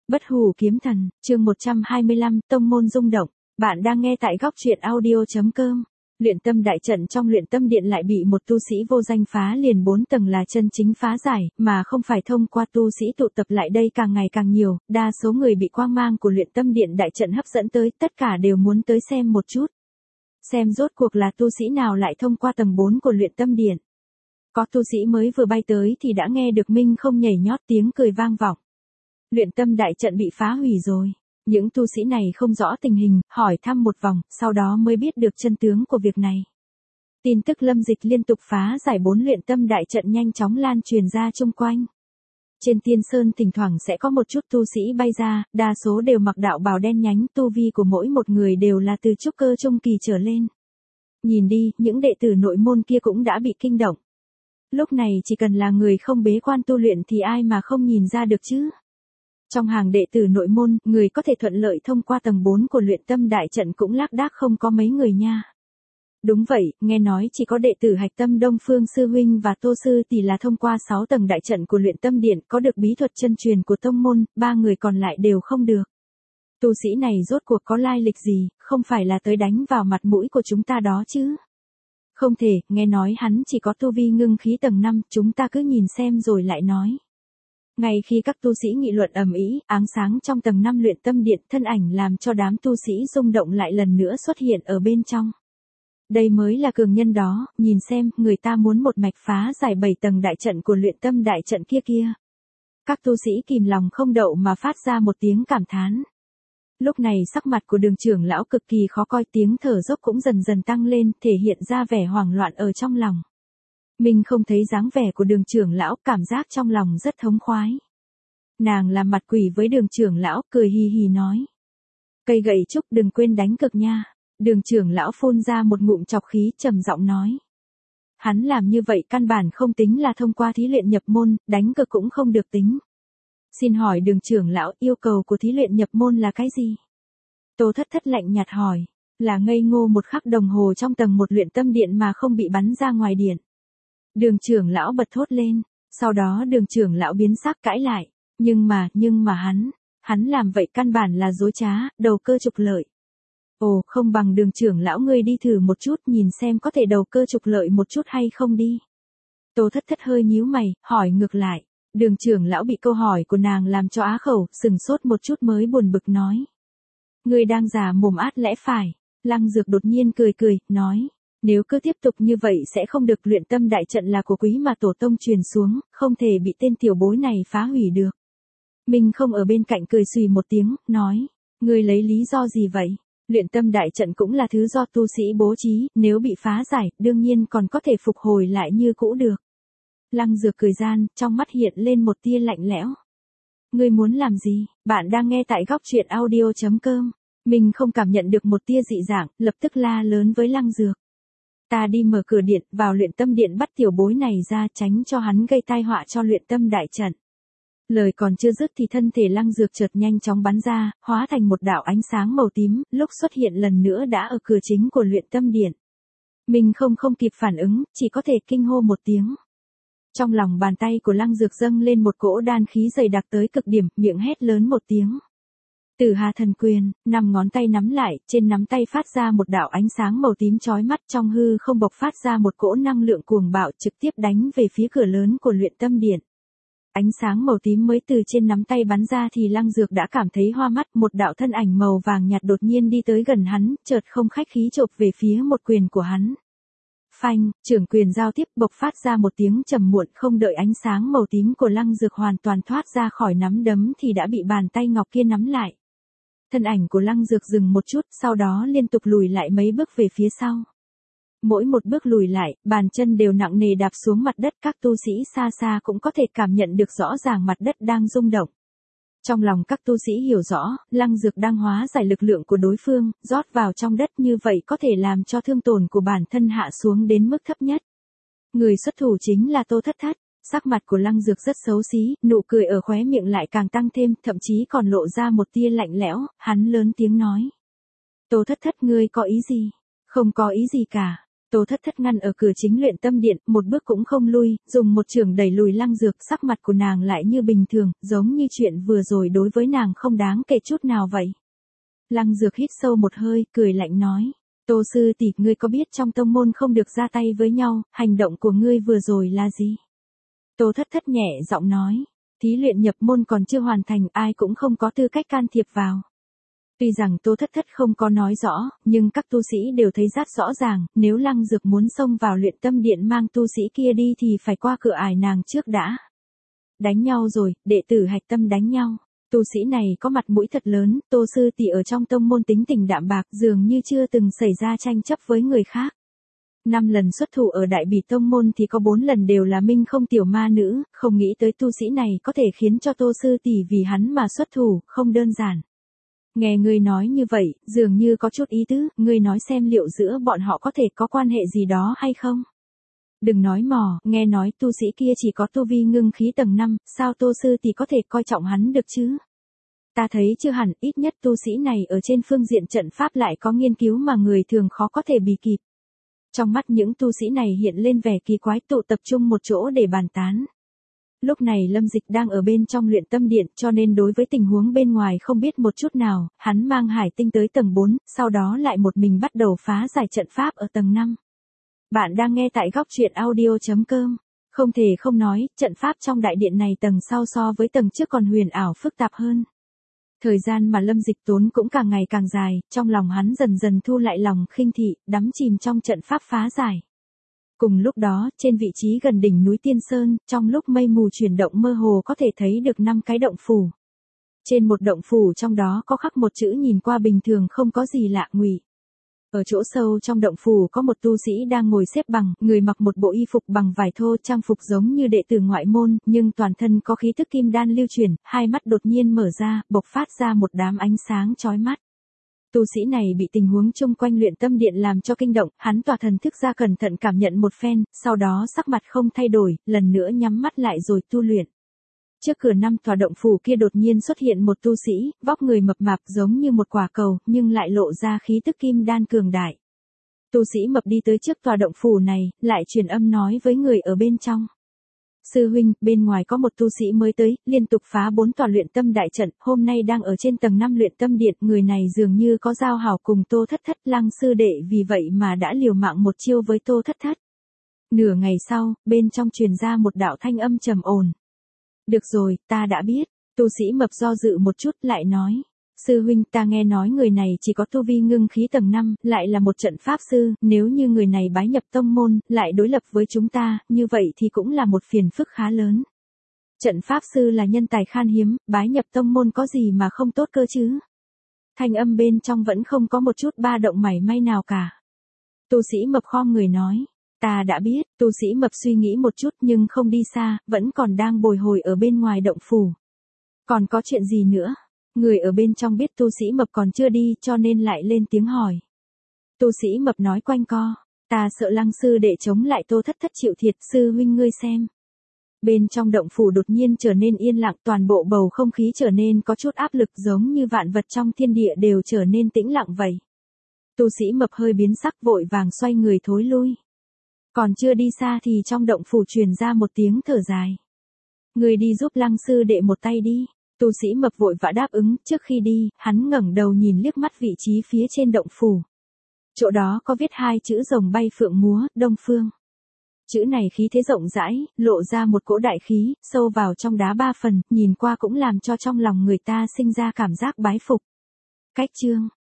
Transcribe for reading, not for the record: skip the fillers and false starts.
Bất hủ kiếm thần, chương 125, tông môn rung động. Bạn đang nghe tại góc truyện audio.com. Luyện tâm đại trận trong luyện tâm điện lại bị một tu sĩ vô danh phá liền 4 tầng là chân chính phá giải, mà không phải thông qua tu sĩ tụ tập lại đây càng ngày càng nhiều, đa số người bị quang mang của luyện tâm điện đại trận hấp dẫn tới, tất cả đều muốn tới xem một chút. Xem rốt cuộc là tu sĩ nào lại thông qua tầng 4 của luyện tâm điện. Có tu sĩ mới vừa bay tới thì đã nghe được Minh không nhảy nhót tiếng cười vang vọng. Luyện tâm đại trận bị phá hủy rồi. Những tu sĩ này không rõ tình hình, hỏi thăm một vòng, sau đó mới biết được chân tướng của việc này. Tin tức Lâm Dịch liên tục phá giải 4 luyện tâm đại trận nhanh chóng lan truyền ra chung quanh. Trên Tiên Sơn thỉnh thoảng sẽ có một chút tu sĩ bay ra, đa số đều mặc đạo bào đen nhánh, tu vi của mỗi một người đều là từ trúc cơ trung kỳ trở lên. Nhìn đi, những đệ tử nội môn kia cũng đã bị kinh động. Lúc này chỉ cần là người không bế quan tu luyện thì ai mà không nhìn ra được chứ. Trong hàng đệ tử nội môn, người có thể thuận lợi thông qua tầng 4 của luyện tâm đại trận cũng lác đác không có mấy người nha. Đúng vậy, nghe nói chỉ có đệ tử Hạch Tâm Đông Phương Sư Huynh và Tô Sư Tỷ là thông qua 6 tầng đại trận của luyện tâm điện có được bí thuật chân truyền của tông môn, 3 người còn lại đều không được. Tu sĩ này rốt cuộc có lai lịch gì, không phải là tới đánh vào mặt mũi của chúng ta đó chứ. Không thể, nghe nói hắn chỉ có tu vi ngưng khí tầng 5, chúng ta cứ nhìn xem rồi lại nói. Ngay khi các tu sĩ nghị luận ầm ĩ, áng sáng trong tầng 5 luyện tâm điện, thân ảnh làm cho đám tu sĩ rung động lại lần nữa xuất hiện ở bên trong. Đây mới là cường nhân đó, nhìn xem, người ta muốn một mạch phá giải 7 tầng đại trận của luyện tâm đại trận kia. Các tu sĩ kìm lòng không đậu mà phát ra một tiếng cảm thán. Lúc này sắc mặt của Đường trưởng lão cực kỳ khó coi, tiếng thở dốc cũng dần dần tăng lên, thể hiện ra vẻ hoảng loạn ở trong lòng. Mình không thấy dáng vẻ của Đường trưởng lão, cảm giác trong lòng rất thống khoái. Nàng làm mặt quỷ với Đường trưởng lão, cười hì hì nói. Cây gậy trúc đừng quên đánh cực nha. Đường trưởng lão phun ra một ngụm chọc khí, trầm giọng nói. Hắn làm như vậy căn bản không tính là thông qua thí luyện nhập môn, đánh cực cũng không được tính. Xin hỏi Đường trưởng lão, yêu cầu của thí luyện nhập môn là cái gì? Tô Thất Thất lạnh nhạt hỏi. Là ngây ngô một khắc đồng hồ trong tầng 1 luyện tâm điện mà không bị bắn ra ngoài điện. Đường trưởng lão bật thốt lên, sau đó Đường trưởng lão biến sắc cãi lại, nhưng mà hắn làm vậy căn bản là dối trá, đầu cơ trục lợi. Ồ, không bằng Đường trưởng lão ngươi đi thử một chút, nhìn xem có thể đầu cơ trục lợi một chút hay không đi. Tô Thất Thất hơi nhíu mày, hỏi ngược lại. Đường trưởng lão bị câu hỏi của nàng làm cho á khẩu, sừng sốt một chút mới buồn bực nói. Ngươi đang giả mồm át lẽ phải. Lăng Dược đột nhiên cười, nói. Nếu cứ tiếp tục như vậy sẽ không được, luyện tâm đại trận là của quý mà tổ tông truyền xuống, không thể bị tên tiểu bối này phá hủy được. Mình không ở bên cạnh cười xùy một tiếng, nói. Ngươi lấy lý do gì vậy? Luyện tâm đại trận cũng là thứ do tu sĩ bố trí, nếu bị phá giải, đương nhiên còn có thể phục hồi lại như cũ được. Lăng Dược cười gian, trong mắt hiện lên một tia lạnh lẽo. Ngươi muốn làm gì? Bạn đang nghe tại góc truyện audio.com. Mình không cảm nhận được một tia dị dạng, lập tức la lớn với Lăng Dược. Ta đi mở cửa điện, vào luyện tâm điện bắt tiểu bối này ra, tránh cho hắn gây tai họa cho luyện tâm đại trận. Lời còn chưa dứt thì thân thể Lăng Dược chợt nhanh chóng bắn ra, hóa thành một đạo ánh sáng màu tím, lúc xuất hiện lần nữa đã ở cửa chính của luyện tâm điện. Mình không kịp phản ứng, chỉ có thể kinh hô một tiếng. Trong lòng bàn tay của Lăng Dược dâng lên một cỗ đan khí dày đặc tới cực điểm, miệng hét lớn một tiếng. Tử Hà Thần Quyền, 5 ngón tay nắm lại, trên nắm tay phát ra một đạo ánh sáng màu tím chói mắt, trong hư không bộc phát ra một cỗ năng lượng cuồng bạo trực tiếp đánh về phía cửa lớn của luyện tâm điện. Ánh sáng màu tím mới từ trên nắm tay bắn ra thì Lăng Dược đã cảm thấy hoa mắt, một đạo thân ảnh màu vàng nhạt đột nhiên đi tới gần hắn, chợt không khách khí chộp về phía một quyền của hắn. Phanh, trưởng quyền giao tiếp bộc phát ra một tiếng trầm muộn, không đợi ánh sáng màu tím của Lăng Dược hoàn toàn thoát ra khỏi nắm đấm thì đã bị bàn tay ngọc kia nắm lại. Thân ảnh của Lăng Dược dừng một chút, sau đó liên tục lùi lại mấy bước về phía sau. Mỗi một bước lùi lại, bàn chân đều nặng nề đạp xuống mặt đất, các tu sĩ xa xa cũng có thể cảm nhận được rõ ràng mặt đất đang rung động. Trong lòng các tu sĩ hiểu rõ, Lăng Dược đang hóa giải lực lượng của đối phương, rót vào trong đất, như vậy có thể làm cho thương tổn của bản thân hạ xuống đến mức thấp nhất. Người xuất thủ chính là Tô Thất Thất. Sắc mặt của Lăng Dược rất xấu xí, nụ cười ở khóe miệng lại càng tăng thêm, thậm chí còn lộ ra một tia lạnh lẽo, hắn lớn tiếng nói. Tô Thất Thất, ngươi có ý gì? Không có ý gì cả. Tô Thất Thất ngăn ở cửa chính luyện tâm điện, một bước cũng không lui, dùng một chưởng đẩy lùi Lăng Dược, sắc mặt của nàng lại như bình thường, giống như chuyện vừa rồi đối với nàng không đáng kể chút nào vậy. Lăng Dược hít sâu một hơi, cười lạnh nói, Tô sư tỷ, ngươi có biết trong tông môn không được ra tay với nhau, hành động của ngươi vừa rồi là gì? Tô Thất Thất nhẹ giọng nói, thí luyện nhập môn còn chưa hoàn thành, ai cũng không có tư cách can thiệp vào. Tuy rằng Tô Thất Thất không có nói rõ, nhưng các tu sĩ đều thấy rất rõ ràng, nếu Lăng Dược muốn xông vào luyện tâm điện mang tu sĩ kia đi thì phải qua cửa ải nàng trước đã. Đánh nhau rồi, đệ tử hạch tâm đánh nhau. Tu sĩ này có mặt mũi thật lớn, Tô sư tỷ ở trong tông môn tính tình đạm bạc, dường như chưa từng xảy ra tranh chấp với người khác. 5 lần xuất thủ ở Đại Bỉ tông môn thì có 4 lần đều là minh không tiểu ma nữ, không nghĩ tới tu sĩ này có thể khiến cho Tô sư tỷ vì hắn mà xuất thủ, không đơn giản. Nghe ngươi nói như vậy, dường như có chút ý tứ, ngươi nói xem liệu giữa bọn họ có thể có quan hệ gì đó hay không? Đừng nói mò, nghe nói tu sĩ kia chỉ có tu vi ngưng khí tầng 5, sao Tô sư tỷ có thể coi trọng hắn được chứ? Ta thấy chưa hẳn, ít nhất tu sĩ này ở trên phương diện trận pháp lại có nghiên cứu mà người thường khó có thể bì kịp. Trong mắt những tu sĩ này hiện lên vẻ kỳ quái, tụ tập trung một chỗ để bàn tán. Lúc này Lâm Dịch đang ở bên trong luyện tâm điện, cho nên đối với tình huống bên ngoài không biết một chút nào, hắn mang Hải Tinh tới tầng 4, sau đó lại một mình bắt đầu phá giải trận pháp ở tầng 5. Bạn đang nghe tại góc truyện audio.com. Không thể không nói, trận pháp trong đại điện này tầng sau so với tầng trước còn huyền ảo phức tạp hơn. Thời gian mà Lâm Dịch tốn cũng càng ngày càng dài, trong lòng hắn dần dần thu lại lòng khinh thị, đắm chìm trong trận pháp phá giải. Cùng lúc đó, trên vị trí gần đỉnh núi Tiên Sơn, trong lúc mây mù chuyển động mơ hồ có thể thấy được 5 cái động phủ. Trên một động phủ trong đó có khắc một chữ nhìn qua bình thường không có gì lạ, Ngụy. Ở chỗ sâu trong động phủ có một tu sĩ đang ngồi xếp bằng, người mặc một bộ y phục bằng vải thô, trang phục giống như đệ tử ngoại môn, nhưng toàn thân có khí tức kim đan lưu chuyển, hai mắt đột nhiên mở ra, bộc phát ra một đám ánh sáng chói mắt. Tu sĩ này bị tình huống chung quanh luyện tâm điện làm cho kinh động, hắn tỏa thần thức ra cẩn thận cảm nhận một phen, sau đó sắc mặt không thay đổi, lần nữa nhắm mắt lại rồi tu luyện. Trước cửa 5 tòa động phủ kia đột nhiên xuất hiện một tu sĩ, vóc người mập mạp giống như một quả cầu, nhưng lại lộ ra khí tức kim đan cường đại. Tu sĩ mập đi tới trước tòa động phủ này, lại truyền âm nói với người ở bên trong. Sư huynh, bên ngoài có một tu sĩ mới tới, liên tục phá 4 tòa luyện tâm đại trận, hôm nay đang ở trên tầng 5 luyện tâm điện, người này dường như có giao hảo cùng Tô Thất Thất, Lăng sư đệ vì vậy mà đã liều mạng một chiêu với Tô Thất Thất. Nửa ngày sau, bên trong truyền ra một đạo thanh âm trầm ổn. Được rồi, ta đã biết. Tu sĩ mập do dự một chút lại nói. Sư huynh, ta nghe nói người này chỉ có tu vi ngưng khí tầng 5, lại là một trận pháp sư, nếu như người này bái nhập tông môn, lại đối lập với chúng ta, như vậy thì cũng là một phiền phức khá lớn. Trận pháp sư là nhân tài khan hiếm, bái nhập tông môn có gì mà không tốt cơ chứ? Thanh âm bên trong vẫn không có một chút ba động mảy may nào cả. Tu sĩ mập khom người nói. Ta đã biết, tu sĩ mập suy nghĩ một chút nhưng không đi xa, vẫn còn đang bồi hồi ở bên ngoài động phủ. Còn có chuyện gì nữa? Người ở bên trong biết tu sĩ mập còn chưa đi cho nên lại lên tiếng hỏi. Tu sĩ mập nói quanh co, ta sợ Lăng sư đệ chống lại Tô Thất Thất chịu thiệt, sư huynh ngươi xem. Bên trong động phủ đột nhiên trở nên yên lặng, toàn bộ bầu không khí trở nên có chút áp lực giống như vạn vật trong thiên địa đều trở nên tĩnh lặng vậy. Tu sĩ mập hơi biến sắc vội vàng xoay người thối lui. Còn chưa đi xa thì trong động phủ truyền ra một tiếng thở dài. Người đi giúp Lăng sư đệ một tay đi. Tu sĩ mập vội vã đáp ứng, trước khi đi, hắn ngẩng đầu nhìn liếc mắt vị trí phía trên động phủ. Chỗ đó có viết 2 chữ rồng bay phượng múa, Đông Phương. Chữ này khí thế rộng rãi, lộ ra một cỗ đại khí, sâu vào trong đá 3 phần, nhìn qua cũng làm cho trong lòng người ta sinh ra cảm giác bái phục. Cách chương